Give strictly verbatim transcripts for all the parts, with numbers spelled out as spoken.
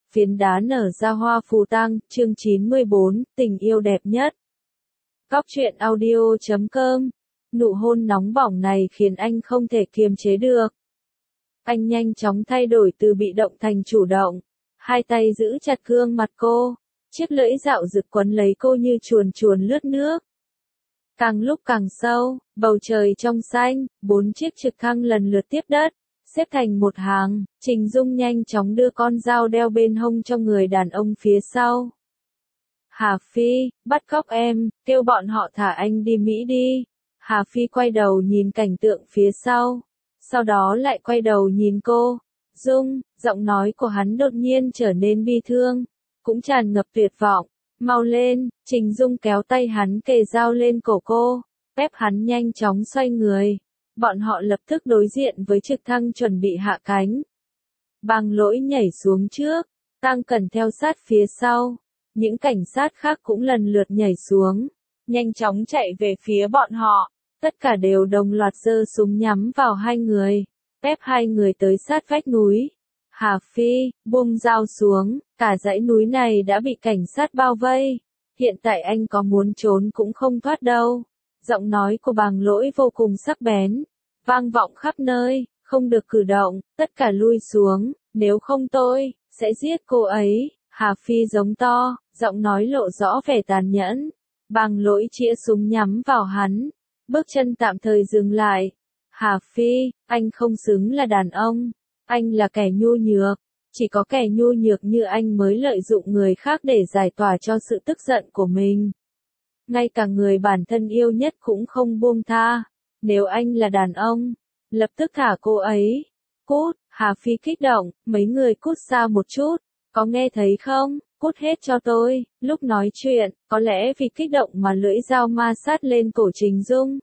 phiến đá nở ra hoa phù tang, chương chín mươi bốn, tình yêu đẹp nhất. Góc truyện audio chấm com. Nụ hôn nóng bỏng này khiến anh không thể kiềm chế được. Anh nhanh chóng thay đổi từ bị động thành chủ động. Hai tay giữ chặt gương mặt cô. Chiếc lưỡi dạo rực quấn lấy cô như chuồn chuồn lướt nước. Càng lúc càng sâu, bầu trời trong xanh, bốn chiếc trực thăng lần lượt tiếp đất, xếp thành một hàng. Trình Dung nhanh chóng đưa con dao đeo bên hông cho người đàn ông phía sau. Hà Phi, bắt cóc em, kêu bọn họ thả anh đi Mỹ đi. Hà Phi quay đầu nhìn cảnh tượng phía sau, sau đó lại quay đầu nhìn cô. Dung, giọng nói của hắn đột nhiên trở nên bi thương, cũng tràn ngập tuyệt vọng. Mau lên, Trình Dung kéo tay hắn kề dao lên cổ cô, ép hắn nhanh chóng xoay người. Bọn họ lập tức đối diện với trực thăng chuẩn bị hạ cánh. Bàng Lỗi nhảy xuống trước, Tăng Cẩn theo sát phía sau. Những cảnh sát khác cũng lần lượt nhảy xuống, nhanh chóng chạy về phía bọn họ. Tất cả đều đồng loạt giơ súng nhắm vào hai người, ép hai người tới sát vách núi. Hà Phi, buông dao xuống, cả dãy núi này đã bị cảnh sát bao vây. Hiện tại anh có muốn trốn cũng không thoát đâu. Giọng nói của Bàng Lỗi vô cùng sắc bén, vang vọng khắp nơi, không được cử động, tất cả lui xuống, nếu không tôi sẽ giết cô ấy. Hà Phi giống to, giọng nói lộ rõ vẻ tàn nhẫn. Bàng Lỗi chĩa súng nhắm vào hắn, bước chân tạm thời dừng lại. Hà Phi, anh không xứng là đàn ông, anh là kẻ nhu nhược, chỉ có kẻ nhu nhược như anh mới lợi dụng người khác để giải tỏa cho sự tức giận của mình. Ngay cả người bản thân yêu nhất cũng không buông tha. Nếu anh là đàn ông, lập tức thả cô ấy. Cút, Hà Phi kích động, mấy người cút xa một chút, có nghe thấy không? Cút hết cho tôi. Lúc nói chuyện, có lẽ vì kích động mà lưỡi dao ma sát lên cổ Trình Dung.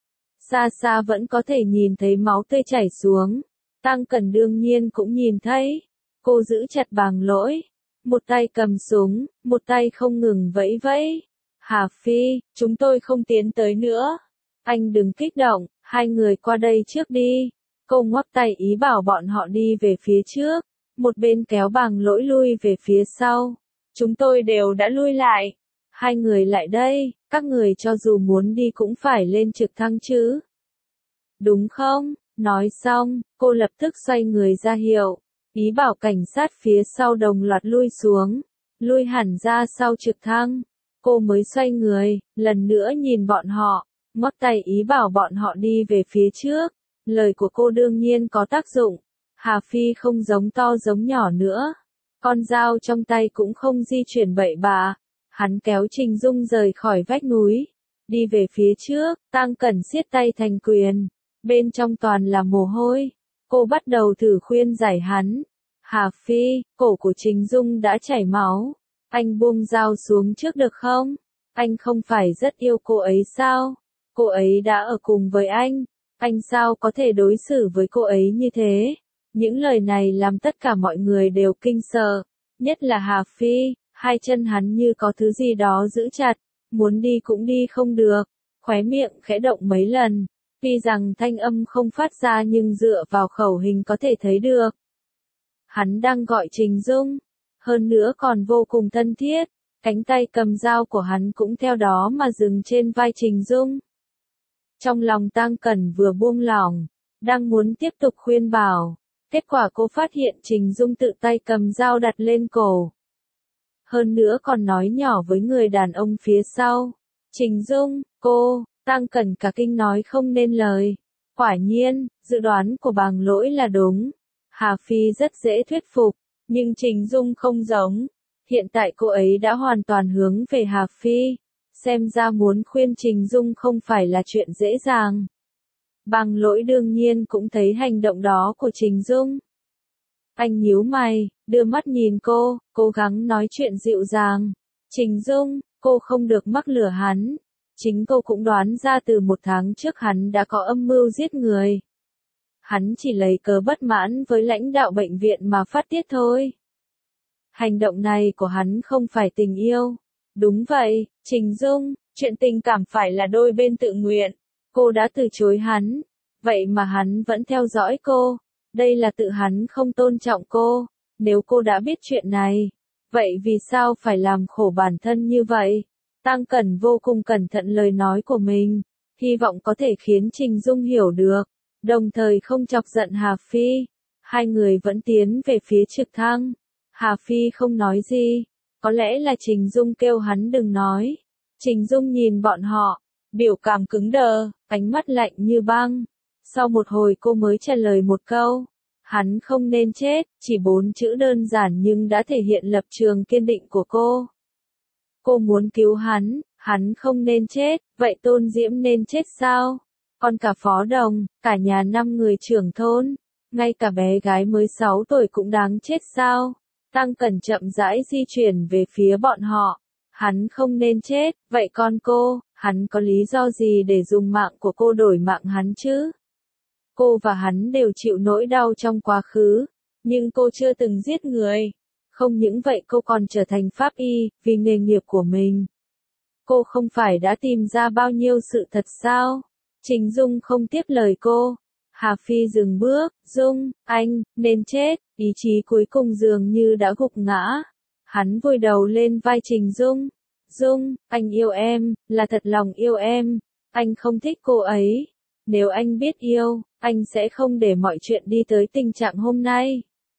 Xa xa vẫn có thể nhìn thấy máu tươi chảy xuống. Tăng Cẩn đương nhiên cũng nhìn thấy. Cô giữ chặt Bàng Lỗi, một tay cầm súng, một tay không ngừng vẫy vẫy. Hà Phi, chúng tôi không tiến tới nữa. Anh đừng kích động, hai người qua đây trước đi. Cô ngoắc tay ý bảo bọn họ đi về phía trước. Một bên kéo Bàng Lỗi lui về phía sau. Chúng tôi đều đã lui lại. Hai người lại đây, các người cho dù muốn đi cũng phải lên trực thăng chứ. Đúng không? Nói xong, cô lập tức xoay người ra hiệu, ý bảo cảnh sát phía sau đồng loạt lui xuống, lui hẳn ra sau trực thăng. Cô mới xoay người, lần nữa nhìn bọn họ, ngoắc tay ý bảo bọn họ đi về phía trước. Lời của cô đương nhiên có tác dụng. Hà Phi không giống to giống nhỏ nữa. Con dao trong tay cũng không di chuyển bậy bạ. Hắn kéo Trình Dung rời khỏi vách núi, đi về phía trước. Tăng Cẩn siết tay thành quyền, bên trong toàn là mồ hôi. Cô bắt đầu thử khuyên giải hắn. Hà Phi, cổ của Trình Dung đã chảy máu. Anh buông dao xuống trước được không? Anh không phải rất yêu cô ấy sao? Cô ấy đã ở cùng với anh. Anh sao có thể đối xử với cô ấy như thế? Những lời này làm tất cả mọi người đều kinh sợ. Nhất là Hà Phi, hai chân hắn như có thứ gì đó giữ chặt. Muốn đi cũng đi không được. Khóe miệng khẽ động mấy lần. Tuy rằng thanh âm không phát ra nhưng dựa vào khẩu hình có thể thấy được. Hắn đang gọi Trình Dung. Hơn nữa còn vô cùng thân thiết. Cánh tay cầm dao của hắn cũng theo đó mà dừng trên vai Trình Dung. Trong lòng Tăng Cẩn vừa buông lỏng, đang muốn tiếp tục khuyên bảo. Kết quả cô phát hiện Trình Dung tự tay cầm dao đặt lên cổ. Hơn nữa còn nói nhỏ với người đàn ông phía sau. Trình Dung, cô, Tăng Cẩn cả kinh nói không nên lời. Quả nhiên, dự đoán của Bàng Lỗi là đúng. Hà Phi rất dễ thuyết phục, nhưng Trình Dung không giống. Hiện tại cô ấy đã hoàn toàn hướng về Hà Phi. Xem ra muốn khuyên Trình Dung không phải là chuyện dễ dàng. Bàng Lỗi đương nhiên cũng thấy hành động đó của Trình Dung. Anh nhíu mày, đưa mắt nhìn cô, cố gắng nói chuyện dịu dàng. Trình Dung, cô không được mắc lừa hắn. Chính cô cũng đoán ra từ một tháng trước hắn đã có âm mưu giết người. Hắn chỉ lấy cớ bất mãn với lãnh đạo bệnh viện mà phát tiết thôi. Hành động này của hắn không phải tình yêu. Đúng vậy, Trình Dung, chuyện tình cảm phải là đôi bên tự nguyện. Cô đã từ chối hắn, vậy mà hắn vẫn theo dõi cô. Đây là tự hắn không tôn trọng cô. Nếu cô đã biết chuyện này, vậy vì sao phải làm khổ bản thân như vậy? Tăng Cẩn vô cùng cẩn thận lời nói của mình, hy vọng có thể khiến Trình Dung hiểu được, đồng thời không chọc giận Hà Phi. Hai người vẫn tiến về phía trực thăng. Hà Phi không nói gì, có lẽ là Trình Dung kêu hắn đừng nói. Trình Dung nhìn bọn họ, biểu cảm cứng đờ, ánh mắt lạnh như băng. Sau một hồi cô mới trả lời một câu, hắn không nên chết, chỉ bốn chữ đơn giản nhưng đã thể hiện lập trường kiên định của cô. Cô muốn cứu hắn, hắn không nên chết, vậy Tôn Diễm nên chết sao? Còn cả Phó Đồng, cả nhà năm người trưởng thôn, ngay cả bé gái mới sáu tuổi cũng đáng chết sao? Tăng Cẩn chậm rãi di chuyển về phía bọn họ. Hắn không nên chết, vậy con cô, hắn có lý do gì để dùng mạng của cô đổi mạng hắn chứ? Cô và hắn đều chịu nỗi đau trong quá khứ, nhưng cô chưa từng giết người. Không những vậy cô còn trở thành pháp y, vì nghề nghiệp của mình. Cô không phải đã tìm ra bao nhiêu sự thật sao? Trình Dung không tiếp lời cô. Hà Phi dừng bước, Dung, anh, nên chết, ý chí cuối cùng dường như đã gục ngã. Hắn vùi đầu lên vai Trình Dung. Dung, anh yêu em, là thật lòng yêu em. Anh không thích cô ấy. Nếu anh biết yêu, anh sẽ không để mọi chuyện đi tới tình trạng hôm nay.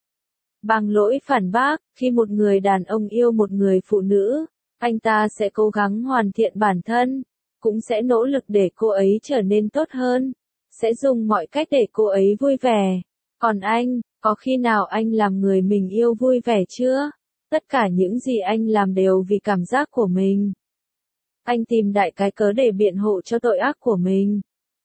Bằng lỗi phản bác, khi một người đàn ông yêu một người phụ nữ, anh ta sẽ cố gắng hoàn thiện bản thân, cũng sẽ nỗ lực để cô ấy trở nên tốt hơn, sẽ dùng mọi cách để cô ấy vui vẻ. Còn anh, có khi nào anh làm người mình yêu vui vẻ chưa? Tất cả những gì anh làm đều vì cảm giác của mình. Anh tìm đại cái cớ để biện hộ cho tội ác của mình.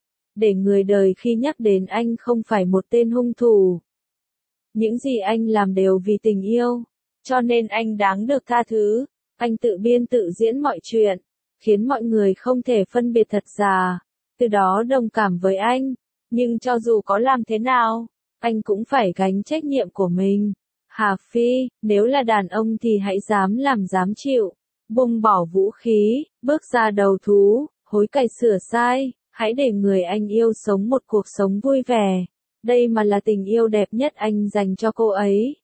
Để người đời khi nhắc đến anh không phải một tên hung thủ. Những gì anh làm đều vì tình yêu, cho nên anh đáng được tha thứ. Anh tự biên tự diễn mọi chuyện, khiến mọi người không thể phân biệt thật giả, từ đó đồng cảm với anh. Nhưng cho dù có làm thế nào, anh cũng phải gánh trách nhiệm của mình. Hà Phi, nếu là đàn ông thì hãy dám làm dám chịu, buông bỏ vũ khí, bước ra đầu thú, hối cải sửa sai, hãy để người anh yêu sống một cuộc sống vui vẻ. Đây mà là tình yêu đẹp nhất anh dành cho cô ấy.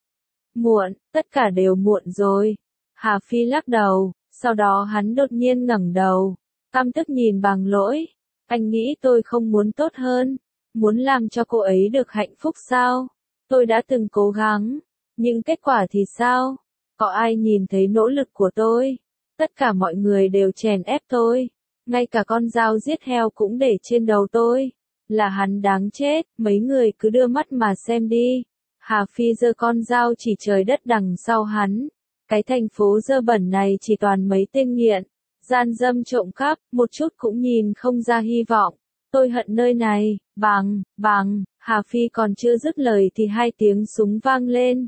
Muộn, tất cả đều muộn rồi. Hà Phi lắc đầu, sau đó hắn đột nhiên ngẩng đầu, căm tức nhìn Bằng Lỗi. Anh nghĩ tôi không muốn tốt hơn, muốn làm cho cô ấy được hạnh phúc sao? Tôi đã từng cố gắng, nhưng kết quả thì sao? Có ai nhìn thấy nỗ lực của tôi? Tất cả mọi người đều chèn ép tôi, ngay cả con dao giết heo cũng để trên đầu tôi. Là hắn đáng chết, mấy người cứ đưa mắt mà xem đi. Hà Phi giơ con dao chỉ trời đất đằng sau hắn. Cái thành phố dơ bẩn này chỉ toàn mấy tên nghiện, gian dâm trộm cắp, một chút cũng nhìn không ra hy vọng. Tôi hận nơi này, bằng, bằng, Hà Phi còn chưa dứt lời thì hai tiếng súng vang lên.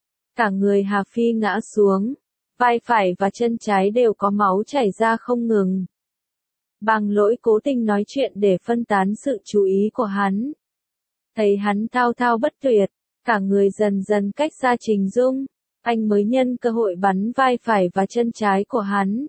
Cả người Hà Phi ngã xuống, vai phải và chân trái đều có máu chảy ra không ngừng. Bằng Lỗi cố tình nói chuyện để phân tán sự chú ý của hắn. Thấy hắn thao thao bất tuyệt, cả người dần dần cách xa Trình Dung, anh mới nhân cơ hội bắn vai phải và chân trái của hắn.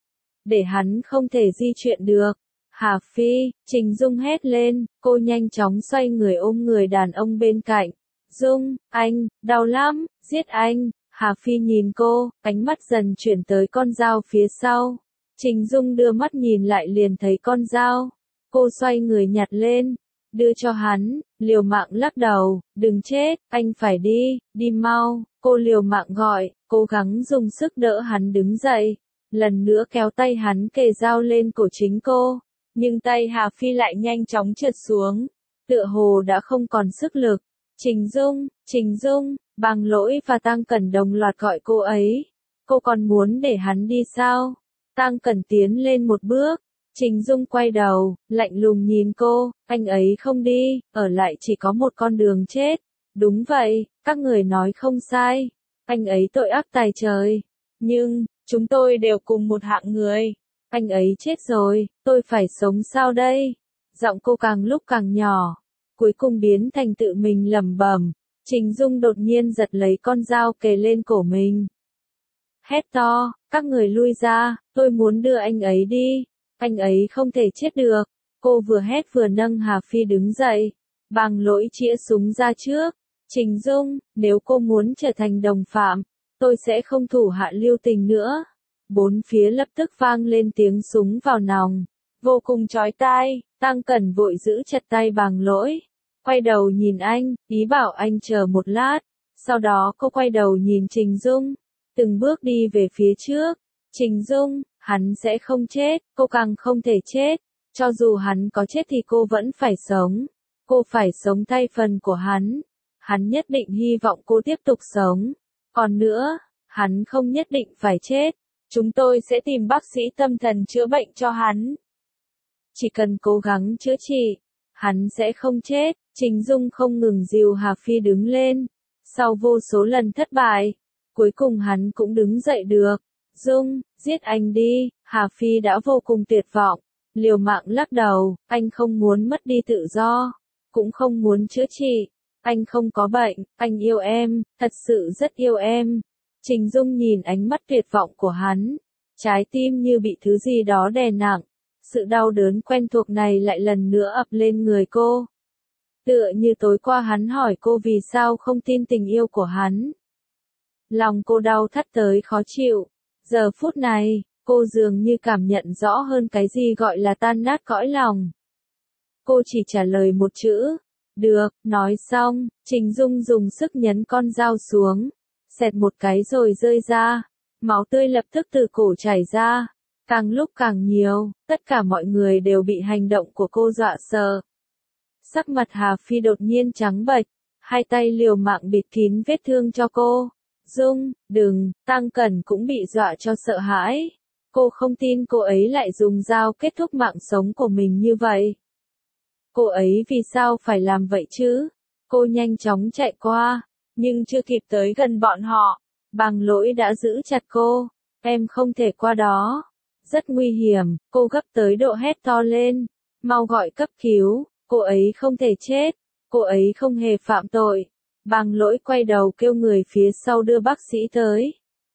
Để hắn không thể di chuyển được. Hà Phi, Trình Dung hét lên, cô nhanh chóng xoay người ôm người đàn ông bên cạnh. Dung, anh, đau lắm, giết anh. Hà Phi nhìn cô, ánh mắt dần chuyển tới con dao phía sau. Trình Dung đưa mắt nhìn lại liền thấy con dao. Cô xoay người nhặt lên, đưa cho hắn, liều mạng lắc đầu, đừng chết, anh phải đi, đi mau. Cô liều mạng gọi, cố gắng dùng sức đỡ hắn đứng dậy. Lần nữa kéo tay hắn kề dao lên cổ chính cô. Nhưng tay Hà Phi lại nhanh chóng trượt xuống. Tựa hồ đã không còn sức lực. Trình Dung, Trình Dung, Bằng Lỗi và Tăng Cẩn đồng loạt gọi cô ấy. Cô còn muốn để hắn đi sao? Tăng Cẩn tiến lên một bước. Trình Dung quay đầu, lạnh lùng nhìn cô, anh ấy không đi, ở lại chỉ có một con đường chết. Đúng vậy, các người nói không sai. Anh ấy tội ác tày trời. Nhưng, chúng tôi đều cùng một hạng người. Anh ấy chết rồi, tôi phải sống sao đây? Giọng cô càng lúc càng nhỏ, cuối cùng biến thành tự mình lẩm bẩm. Trình Dung đột nhiên giật lấy con dao kề lên cổ mình. Hét to, các người lui ra, tôi muốn đưa anh ấy đi. Anh ấy không thể chết được. Cô vừa hét vừa nâng Hà Phi đứng dậy. Bằng Lỗi chĩa súng ra trước. Trình Dung, nếu cô muốn trở thành đồng phạm, tôi sẽ không thủ hạ lưu tình nữa. Bốn phía lập tức vang lên tiếng súng vào nòng. Vô cùng chói tai, Tăng Cẩn vội giữ chặt tay Bàng Lỗi. Quay đầu nhìn anh, ý bảo anh chờ một lát. Sau đó cô quay đầu nhìn Trình Dung. Từng bước đi về phía trước. Trình Dung, hắn sẽ không chết, cô càng không thể chết. Cho dù hắn có chết thì cô vẫn phải sống. Cô phải sống thay phần của hắn. Hắn nhất định hy vọng cô tiếp tục sống. Còn nữa, hắn không nhất định phải chết. Chúng tôi sẽ tìm bác sĩ tâm thần chữa bệnh cho hắn. Chỉ cần cố gắng chữa trị, hắn sẽ không chết. Trình Dung không ngừng dìu Hà Phi đứng lên. Sau vô số lần thất bại, cuối cùng hắn cũng đứng dậy được. Dung, giết anh đi. Hà Phi đã vô cùng tuyệt vọng. Liều mạng lắc đầu, anh không muốn mất đi tự do, cũng không muốn chữa trị. Anh không có bệnh, anh yêu em, thật sự rất yêu em. Trình Dung nhìn ánh mắt tuyệt vọng của hắn, trái tim như bị thứ gì đó đè nặng. Sự đau đớn quen thuộc này lại lần nữa ập lên người cô. Tựa như tối qua hắn hỏi cô vì sao không tin tình yêu của hắn. Lòng cô đau thắt tới khó chịu. Giờ phút này, cô dường như cảm nhận rõ hơn cái gì gọi là tan nát cõi lòng. Cô chỉ trả lời một chữ. Được, nói xong, Trình Dung dùng sức nhấn con dao xuống. Xẹt một cái rồi rơi ra. Máu tươi lập tức từ cổ chảy ra. Càng lúc càng nhiều, tất cả mọi người đều bị hành động của cô dọa sợ. Sắc mặt Hà Phi đột nhiên trắng bệch, hai tay liều mạng bịt kín vết thương cho cô. Dung, đừng, Tăng Cẩn cũng bị dọa cho sợ hãi. Cô không tin cô ấy lại dùng dao kết thúc mạng sống của mình như vậy. Cô ấy vì sao phải làm vậy chứ? Cô nhanh chóng chạy qua, nhưng chưa kịp tới gần bọn họ. Bàng Lỗi đã giữ chặt cô. Em không thể qua đó. Rất nguy hiểm, cô gấp tới độ hét to lên. Mau gọi cấp cứu, cô ấy không thể chết. Cô ấy không hề phạm tội. Bàng Lỗi quay đầu kêu người phía sau đưa bác sĩ tới.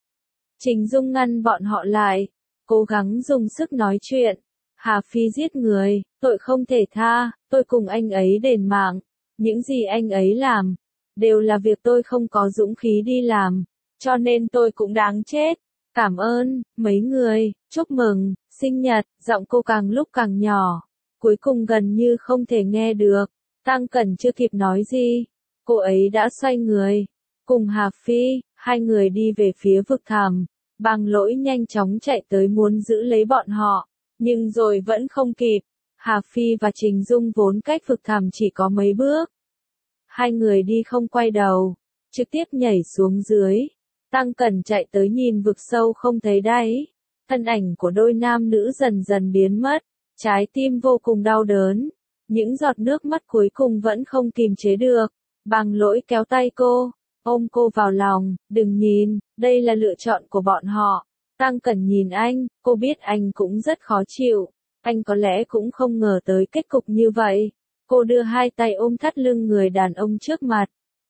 Trình Dung ngăn bọn họ lại, cố gắng dùng sức nói chuyện. Hà Phi giết người, tội không thể tha, tôi cùng anh ấy đền mạng. Những gì anh ấy làm, đều là việc tôi không có dũng khí đi làm, cho nên tôi cũng đáng chết. Cảm ơn, mấy người, chúc mừng, sinh nhật, giọng cô càng lúc càng nhỏ, cuối cùng gần như không thể nghe được. Tăng Cẩn chưa kịp nói gì, cô ấy đã xoay người, cùng Hà Phi, hai người đi về phía vực thẳm. Bàng Lỗi nhanh chóng chạy tới muốn giữ lấy bọn họ, nhưng rồi vẫn không kịp. Hà Phi và Trình Dung vốn cách vực thẳm chỉ có mấy bước. Hai người đi không quay đầu, trực tiếp nhảy xuống dưới. Tăng Cẩn chạy tới nhìn vực sâu không thấy đáy. Thân ảnh của đôi nam nữ dần dần biến mất, trái tim vô cùng đau đớn. Những giọt nước mắt cuối cùng vẫn không kìm chế được. Bàng Lỗi kéo tay cô, ôm cô vào lòng, đừng nhìn, đây là lựa chọn của bọn họ. Tăng Cẩn nhìn anh, cô biết anh cũng rất khó chịu. Anh có lẽ cũng không ngờ tới kết cục như vậy. Cô đưa hai tay ôm thắt lưng người đàn ông trước mặt.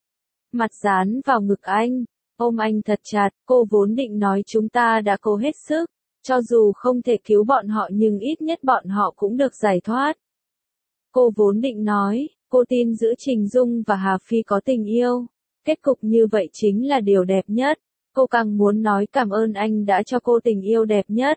Mặt dán vào ngực anh, ôm anh thật chặt, cô vốn định nói chúng ta đã cố hết sức. Cho dù không thể cứu bọn họ nhưng ít nhất bọn họ cũng được giải thoát. Cô vốn định nói, cô tin giữa Trình Dung và Hà Phi có tình yêu. Kết cục như vậy chính là điều đẹp nhất. Cô càng muốn nói cảm ơn anh đã cho cô tình yêu đẹp nhất.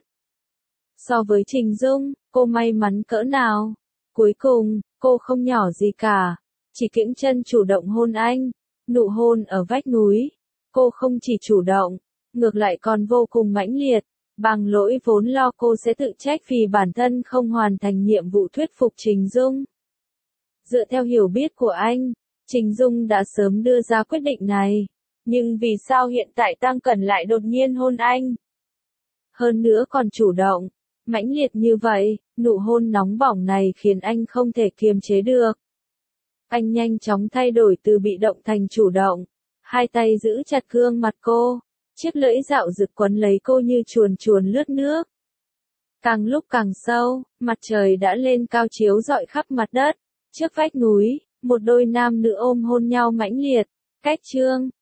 So với Trình Dung, cô may mắn cỡ nào? Cuối cùng, cô không nhỏ gì cả. Chỉ kiễng chân chủ động hôn anh. Nụ hôn ở vách núi. Cô không chỉ chủ động, ngược lại còn vô cùng mãnh liệt. Bàng Lỗi vốn lo cô sẽ tự trách vì bản thân không hoàn thành nhiệm vụ thuyết phục Trình Dung. Dựa theo hiểu biết của anh, Trình Dung đã sớm đưa ra quyết định này. Nhưng vì sao hiện tại Tăng Cẩn lại đột nhiên hôn anh? Hơn nữa còn chủ động, mãnh liệt như vậy, nụ hôn nóng bỏng này khiến anh không thể kiềm chế được. Anh nhanh chóng thay đổi từ bị động thành chủ động, hai tay giữ chặt gương mặt cô, chiếc lưỡi dạo rực quấn lấy cô như chuồn chuồn lướt nước. Càng lúc càng sâu, mặt trời đã lên cao chiếu rọi khắp mặt đất, trước vách núi, một đôi nam nữ ôm hôn nhau mãnh liệt. Cách chương